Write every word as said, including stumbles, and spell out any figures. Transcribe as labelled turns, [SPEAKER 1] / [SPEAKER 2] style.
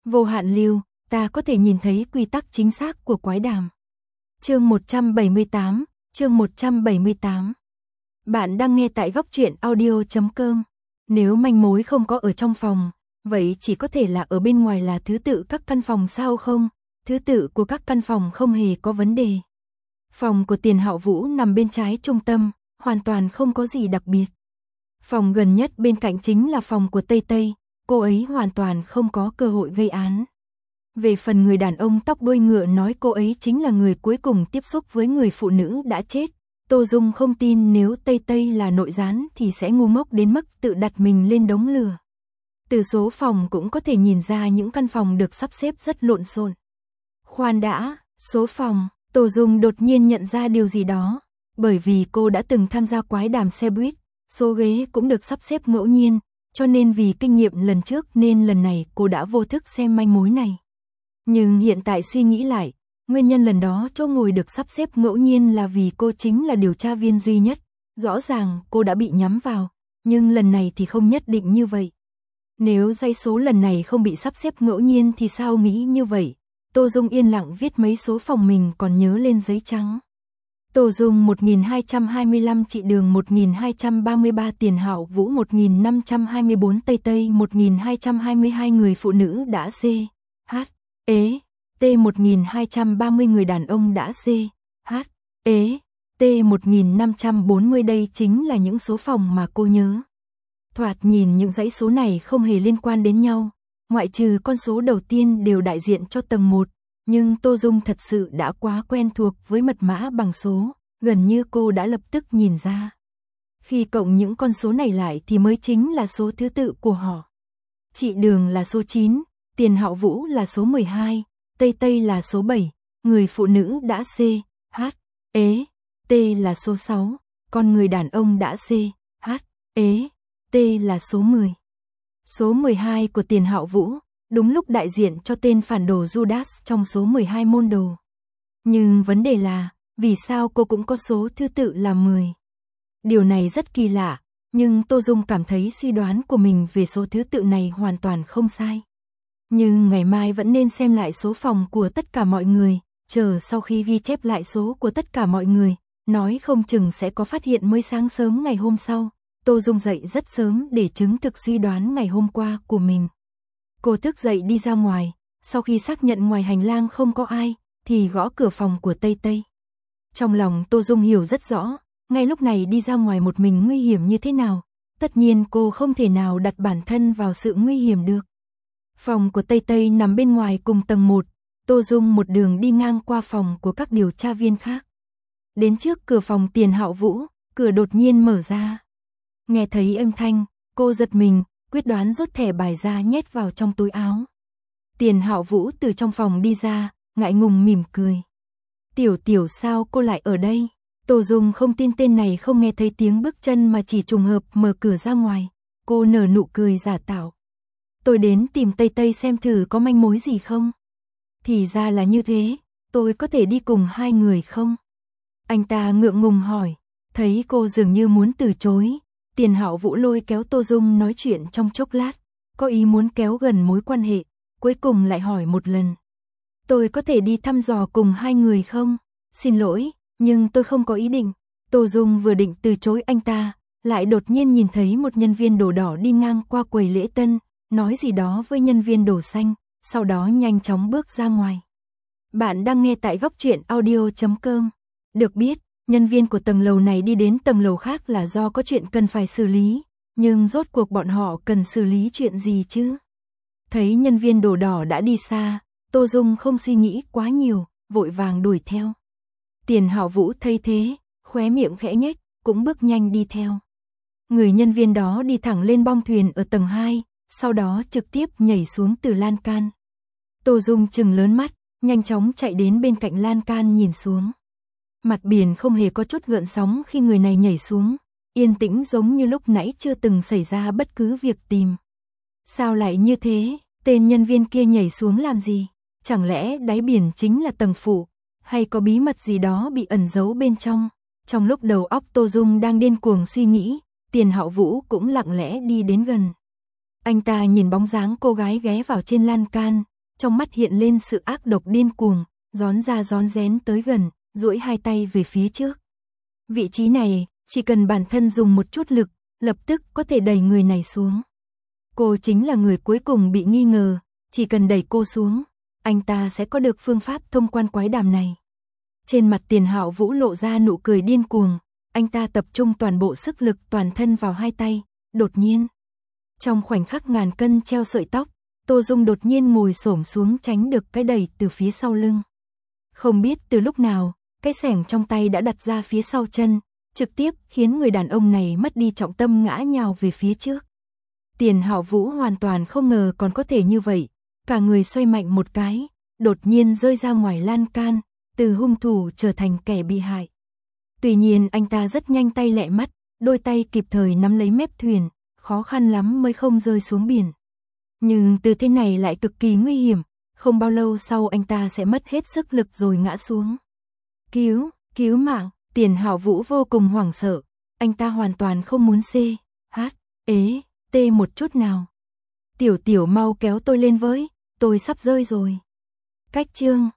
[SPEAKER 1] Vô hạn lưu, ta có thể nhìn thấy quy tắc chính xác của quái đàm. Chương một trăm bảy mươi tám, chương một trăm bảy mươi tám. Bạn đang nghe tại góc truyện audio chấm com. Nếu manh mối không có ở trong phòng, vậy chỉ có thể là ở bên ngoài. Là thứ tự các căn phòng sao không? Thứ tự của các căn phòng không hề có vấn đề. Phòng của Tiền Hạo Vũ nằm bên trái trung tâm, hoàn toàn không có gì đặc biệt. Phòng gần nhất bên cạnh chính là phòng của Tây Tây, cô ấy hoàn toàn không có cơ hội gây án. Về phần người đàn ông tóc đuôi ngựa nói cô ấy chính là người cuối cùng tiếp xúc với người phụ nữ đã chết. Tô Dung không tin nếu Tây Tây là nội gián thì sẽ ngu ngốc đến mức tự đặt mình lên đống lửa. Từ số phòng cũng có thể nhìn ra những căn phòng được sắp xếp rất lộn xộn. Khoan đã, số phòng, Tô Dung đột nhiên nhận ra điều gì đó. Bởi vì cô đã từng tham gia quái đàm xe buýt, số ghế cũng được sắp xếp ngẫu nhiên, cho nên vì kinh nghiệm lần trước nên lần này cô đã vô thức xem manh mối này. Nhưng hiện tại suy nghĩ lại, nguyên nhân lần đó chỗ ngồi được sắp xếp ngẫu nhiên là vì cô chính là điều tra viên duy nhất. Rõ ràng cô đã bị nhắm vào, nhưng lần này thì không nhất định như vậy. Nếu dãy số lần này không bị sắp xếp ngẫu nhiên thì sao nghĩ như vậy? Tô Dung yên lặng viết mấy số phòng mình còn nhớ lên giấy trắng. Tô Dung một nghìn hai trăm hai mươi lăm, Chị Đường một nghìn hai trăm ba mươi ba, Tiền Hạo Vũ một nghìn năm trăm hai mươi tư, Tây Tây một nghìn hai trăm hai mươi hai, người phụ nữ đã C, H, ế, T một nghìn hai trăm ba mươi, người đàn ông đã C, H, ế, T một nghìn năm trăm bốn mươi. Đây chính là những số phòng mà cô nhớ. Thoạt nhìn những dãy số này không hề liên quan đến nhau, ngoại trừ con số đầu tiên đều đại diện cho tầng một. Nhưng Tô Dung thật sự đã quá quen thuộc với mật mã bằng số, gần như cô đã lập tức nhìn ra. Khi cộng những con số này lại thì mới chính là số thứ tự của họ. Chị Đường là số chín, Tiền Hạo Vũ là số mười hai, Tây Tây là số bảy, người phụ nữ đã C, H, ế, T là số sáu, còn người đàn ông đã C, H, ế, T là số mười. Số mười hai của Tiền Hạo Vũ đúng lúc đại diện cho tên phản đồ Judas trong số mười hai môn đồ. Nhưng vấn đề là, vì sao cô cũng có số thứ tự là mười? Điều này rất kỳ lạ, nhưng Tô Dung cảm thấy suy đoán của mình về số thứ tự này hoàn toàn không sai. Nhưng ngày mai vẫn nên xem lại số phòng của tất cả mọi người, chờ sau khi ghi chép lại số của tất cả mọi người, nói không chừng sẽ có phát hiện mới. Sáng sớm ngày hôm sau, Tô Dung dậy rất sớm để chứng thực suy đoán ngày hôm qua của mình. Cô thức dậy đi ra ngoài, sau khi xác nhận ngoài hành lang không có ai, thì gõ cửa phòng của Tây Tây. Trong lòng Tô Dung hiểu rất rõ, ngay lúc này đi ra ngoài một mình nguy hiểm như thế nào, tất nhiên cô không thể nào đặt bản thân vào sự nguy hiểm được. Phòng của Tây Tây nằm bên ngoài cùng tầng một, Tô Dung một đường đi ngang qua phòng của các điều tra viên khác. Đến trước cửa phòng Tiền Hạo Vũ, cửa đột nhiên mở ra. Nghe thấy âm thanh, cô giật mình, quyết đoán rút thẻ bài ra nhét vào trong túi áo. Tiền Hạo Vũ từ trong phòng đi ra, ngại ngùng mỉm cười. Tiểu tiểu sao cô lại ở đây? Tô Dung không tin tên này không nghe thấy tiếng bước chân mà chỉ trùng hợp mở cửa ra ngoài. Cô nở nụ cười giả tạo. Tôi đến tìm Tây Tây xem thử có manh mối gì không. Thì ra là như thế, tôi có thể đi cùng hai người không? Anh ta ngượng ngùng hỏi, thấy cô dường như muốn từ chối. Tiền Hạo Vũ lôi kéo Tô Dung nói chuyện trong chốc lát, có ý muốn kéo gần mối quan hệ, cuối cùng lại hỏi một lần. Tôi có thể đi thăm dò cùng hai người không? Xin lỗi, nhưng tôi không có ý định. Tô Dung vừa định từ chối anh ta, lại đột nhiên nhìn thấy một nhân viên đồ đỏ đi ngang qua quầy lễ tân, nói gì đó với nhân viên đồ xanh, sau đó nhanh chóng bước ra ngoài. Bạn đang nghe tại góc truyện audio chấm com. Được biết, nhân viên của tầng lầu này đi đến tầng lầu khác là do có chuyện cần phải xử lý, nhưng rốt cuộc bọn họ cần xử lý chuyện gì chứ? Thấy nhân viên đồ đỏ đã đi xa, Tô Dung không suy nghĩ quá nhiều, vội vàng đuổi theo. Tiền Hạo Vũ thấy thế, khóe miệng khẽ nhếch, cũng bước nhanh đi theo. Người nhân viên đó đi thẳng lên bong thuyền ở tầng hai, sau đó trực tiếp nhảy xuống từ lan can. Tô Dung trừng lớn mắt, nhanh chóng chạy đến bên cạnh lan can nhìn xuống. Mặt biển không hề có chút gợn sóng khi người này nhảy xuống, yên tĩnh giống như lúc nãy chưa từng xảy ra bất cứ việc tìm. Sao lại như thế? Tên nhân viên kia nhảy xuống làm gì? Chẳng lẽ đáy biển chính là tầng phụ, hay có bí mật gì đó bị ẩn giấu bên trong? Trong lúc đầu óc Tô Dung đang điên cuồng suy nghĩ, Tiền Hạo Vũ cũng lặng lẽ đi đến gần. Anh ta nhìn bóng dáng cô gái ghé vào trên lan can, trong mắt hiện lên sự ác độc điên cuồng, rón ra rón rén tới gần, duỗi hai tay về phía trước. Vị trí này, chỉ cần bản thân dùng một chút lực, lập tức có thể đẩy người này xuống. Cô chính là người cuối cùng bị nghi ngờ, chỉ cần đẩy cô xuống, anh ta sẽ có được phương pháp thông quan quái đàm này. Trên mặt Tiền Hạo Vũ lộ ra nụ cười điên cuồng, anh ta tập trung toàn bộ sức lực toàn thân vào hai tay, đột nhiên. Trong khoảnh khắc ngàn cân treo sợi tóc, Tô Dung đột nhiên ngồi xổm xuống tránh được cái đẩy từ phía sau lưng. Không biết từ lúc nào, cái xẻng trong tay đã đặt ra phía sau chân, trực tiếp khiến người đàn ông này mất đi trọng tâm ngã nhào về phía trước. Tiền Hạo Vũ hoàn toàn không ngờ còn có thể như vậy, cả người xoay mạnh một cái, đột nhiên rơi ra ngoài lan can, từ hung thủ trở thành kẻ bị hại. Tuy nhiên anh ta rất nhanh tay lẹ mắt, đôi tay kịp thời nắm lấy mép thuyền, khó khăn lắm mới không rơi xuống biển. Nhưng từ thế này lại cực kỳ nguy hiểm, không bao lâu sau anh ta sẽ mất hết sức lực rồi ngã xuống. Cứu, cứu mạng, Tiền Hạo Vũ vô cùng hoảng sợ, anh ta hoàn toàn không muốn xê, hát, ế, tê một chút nào. Tiểu Tiểu mau kéo tôi lên với, tôi sắp rơi rồi. Cách chương